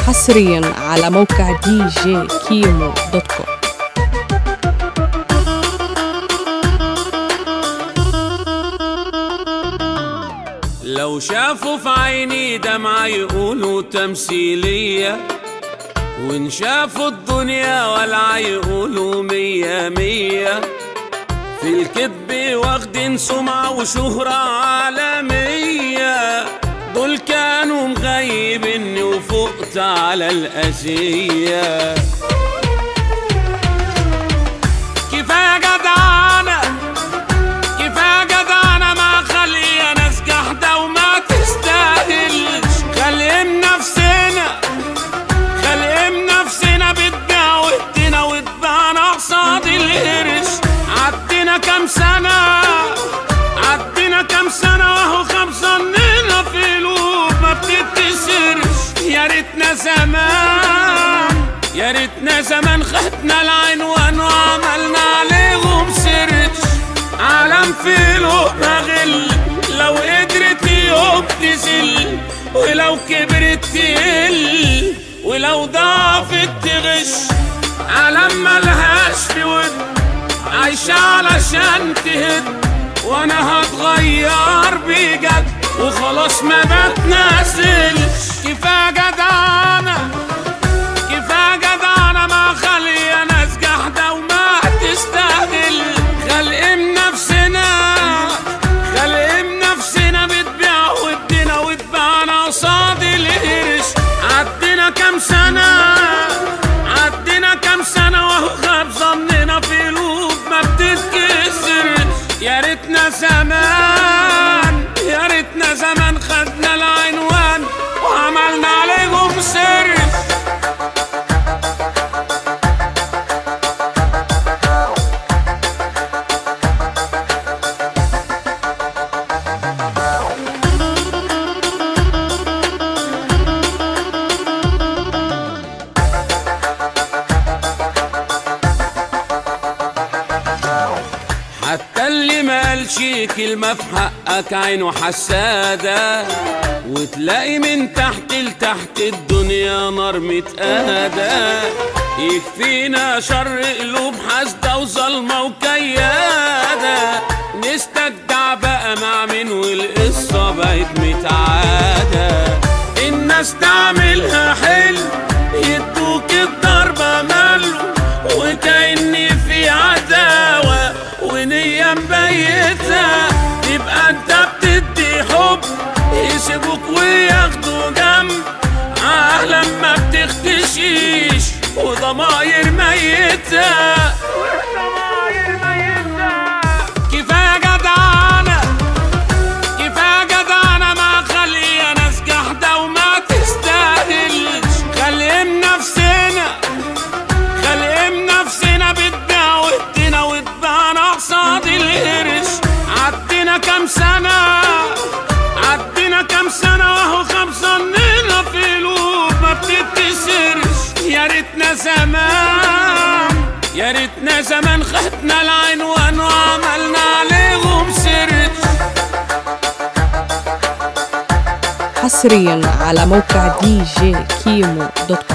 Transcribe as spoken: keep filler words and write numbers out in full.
حصريا على موقع دي جي كيمو دوت كوم. لو شافوا في عيني دمعة يقولوا تمثيلية، وإن شافوا الدنيا والعا يقولوا مية مية. في الكذب واخدين سمعة وشهرة عالمية، دول كانوا مغيبني وفقت على الأذية. كفاية جدعانة كفاية جدعانة مع خلي ناس جحدة وما تستاهلش. خليم نفسنا خليم نفسنا بتبيع وادينا واتباعنا قصاد القرش. عدينا كام سنة عدينا كام سنة واهو خمسة مننا في قلوب ما بتتكسرش. يا ريتنا زمان يا ريتنا زمان خدنا العنوان وعملنا عليهم سيرش. عالم في قلوبها غل، لو قدرت يوم تزل، ولو كبرت تقل، ولو ضعفت تغش. عالم ملهاش في ود، عايشة علشان تهد، وانا هتغير بجد وخلاص ما بتنازلش. كفاية جدعانة كفاية جدعانة مع خلي ناس جحدة وما تستاهل. خلقم نفسنا خلقم نفسنا بتبيع وادينا واتباعنا قصاد القرش. عدينا كام سنة عدينا كام سنة واهو خاب ظننا في قلوب ما بتتكسرش. يا ريتنا زمان يا ريتنا زمان خدنا العنوان وعملنا عليهم سيرش. حتى اللي ما قالش كلمة في حقك عينه حسادة، وتلاقي من تحت لتحت الدنيا نار متقادة. يكفينا شر قلوب حاسدة وظلمة وكيادة، نستجدع بقى مع مين والقصة بقت متعادة. الناس تعملها حلو يدوك الضربة ملو، وكأني في عداوة ونية مبيتة. تبقى انت بتدي حب يسيبوك وياخدوا جنب. عالم ما بتختشيش وضماير ميتة كفاية جدعانة كفاية جدعانة مع خلي ناس جحدة وما تستاهلش. خليم نفسنا خليم نفسنا بتبيع وادينا واتباعنا قصاد القرش. عدينا كام سنة عدينا كام سنة واهو خمسة مننا في قلوب ما بتتكسرش. يا ريتنا زمان يا ريتنا زمان خدنا العنوان وعملنا عليهم سيرش. حصريا على موقع دي جي كيمو دوت كوم.